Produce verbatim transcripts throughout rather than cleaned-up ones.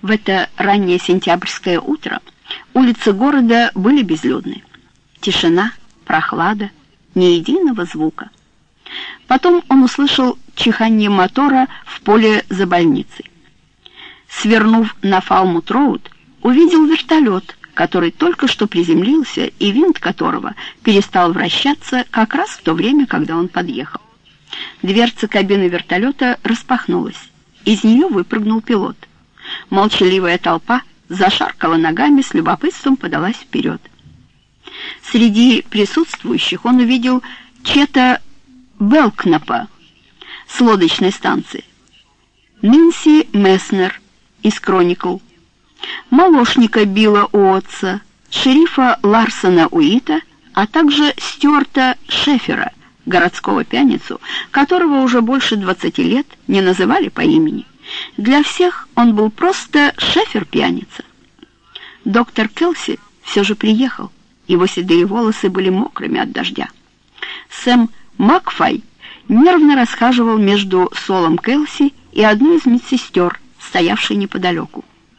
В это раннее сентябрьское утро улицы города были безлюдны. Тишина, прохлада, ни единого звука. Потом он услышал чиханье мотора в поле за больницей. Свернув на Фалмут-роуд, увидел вертолет, который только что приземлился и винт которого перестал вращаться как раз в то время, когда он подъехал. Дверца кабины вертолета распахнулась. Из нее выпрыгнул пилот. Молчаливая толпа зашаркала ногами, с любопытством подалась вперед. Среди присутствующих он увидел Чета Белкнапа с лодочной станции, Нэнси Месснер из «Кроникл», молочника Билла Уотса, шерифа Ларсона Уита, а также Стюарта Шефера, городского пьяницу, которого уже больше двадцати лет не называли по имени. Для всех он был просто Шефер-пьяница. Доктор Келси все же приехал. Его седые волосы были мокрыми от дождя. Сэм Макфай нервно расхаживал между Солом Келси и одной из медсестер, стоявшей неподалеку.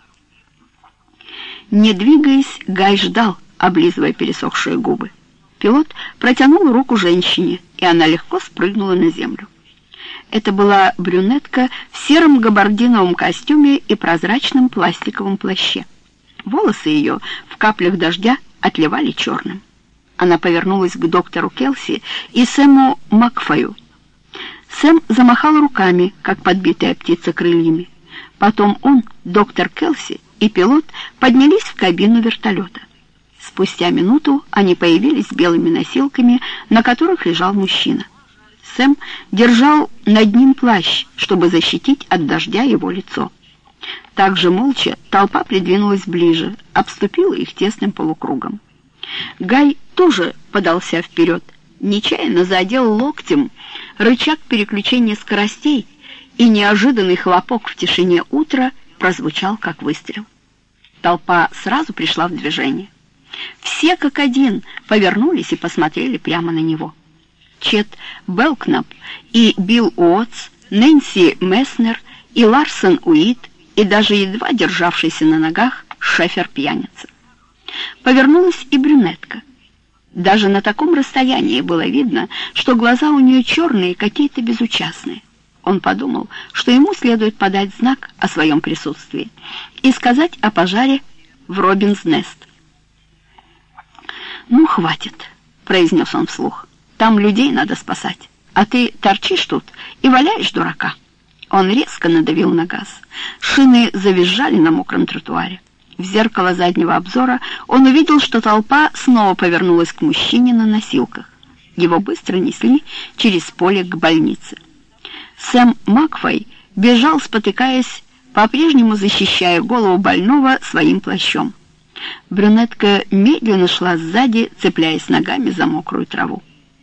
Не двигаясь, Гай ждал, облизывая пересохшие губы. Пилот протянул руку женщине, и она легко спрыгнула на землю. Это была брюнетка в сером габардиновом костюме и прозрачном пластиковом плаще. Волосы ее в каплях дождя отливали черным. Она повернулась к доктору Келси и Сэму Макфаю. Сэм замахал руками, как подбитая птица крыльями. Потом он, доктор Келси и пилот поднялись в кабину вертолета. Спустя минуту они появились с белыми носилками, на которых лежал мужчина. Сэм держал над ним плащ, чтобы защитить от дождя его лицо. Также молча толпа придвинулась ближе, обступила их тесным полукругом. Гай тоже подался вперед, нечаянно задел локтем рычаг переключения скоростей, и неожиданный хлопок в тишине утра прозвучал как выстрел. Толпа сразу пришла в движение. Все как один повернулись и посмотрели прямо на него. Чет Белкнап и Билл Уотс, Нэнси Месснер и Ларсон Уит, и даже едва державшийся на ногах Шефер-пьяница. Повернулась и брюнетка. Даже на таком расстоянии было видно, что глаза у нее черные, какие-то безучастные. Он подумал, что ему следует подать знак о своем присутствии и сказать о пожаре в Робинс-Нест. «Ну, хватит», — произнес он вслух. «Там людей надо спасать, а ты торчишь тут и валяешь дурака». Он резко надавил на газ. Шины завизжали на мокром тротуаре. В зеркало заднего обзора он увидел, что толпа снова повернулась к мужчине на носилках. Его быстро несли через поле к больнице. Сэм Макфай бежал, спотыкаясь, по-прежнему защищая голову больного своим плащом. Брюнетка медленно шла сзади, цепляясь ногами за мокрую траву.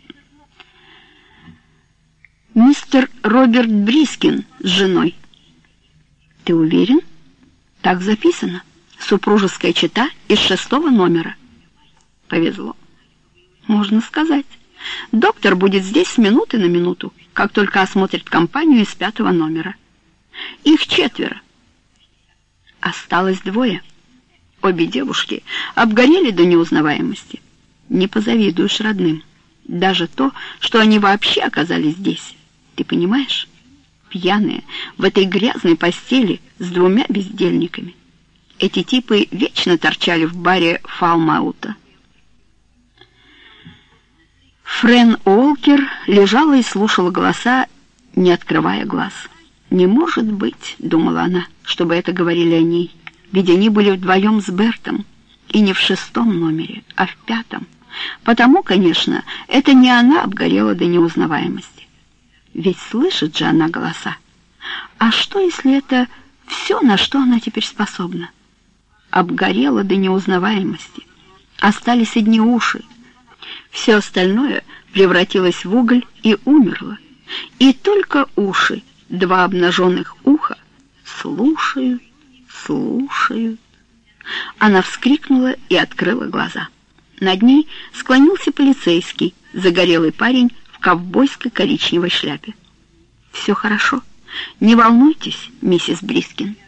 «Мистер Роберт Брискин с женой». «Ты уверен?» «Так записано. Супружеская чета из шестого номера». «Повезло». «Можно сказать. Доктор будет здесь с минуты на минуту, как только осмотрит компанию из пятого номера. Их четверо. Осталось двое. Обе девушки обгорели до неузнаваемости. Не позавидуешь родным. Даже то, что они вообще оказались здесь. Ты понимаешь? Пьяные, в этой грязной постели с двумя бездельниками. Эти типы вечно торчали в баре Фалмаута». Френ Уолкер лежала и слушала голоса, не открывая глаз. «Не может быть, — думала она, — чтобы это говорили о ней, ведь они были вдвоем с Бертом, и не в шестом номере, а в пятом. Потому, конечно, это не она обгорела до неузнаваемости. Ведь слышит же она голоса. А что, если это все, на что она теперь способна? Обгорела до неузнаваемости. Остались одни уши. Все остальное превратилось в уголь и умерло. И только уши, два обнаженных уха, слушают, слушают. Она вскрикнула и открыла глаза. Над ней склонился полицейский, загорелый парень в ковбойской коричневой шляпе. «Все хорошо. Не волнуйтесь, миссис Брискин».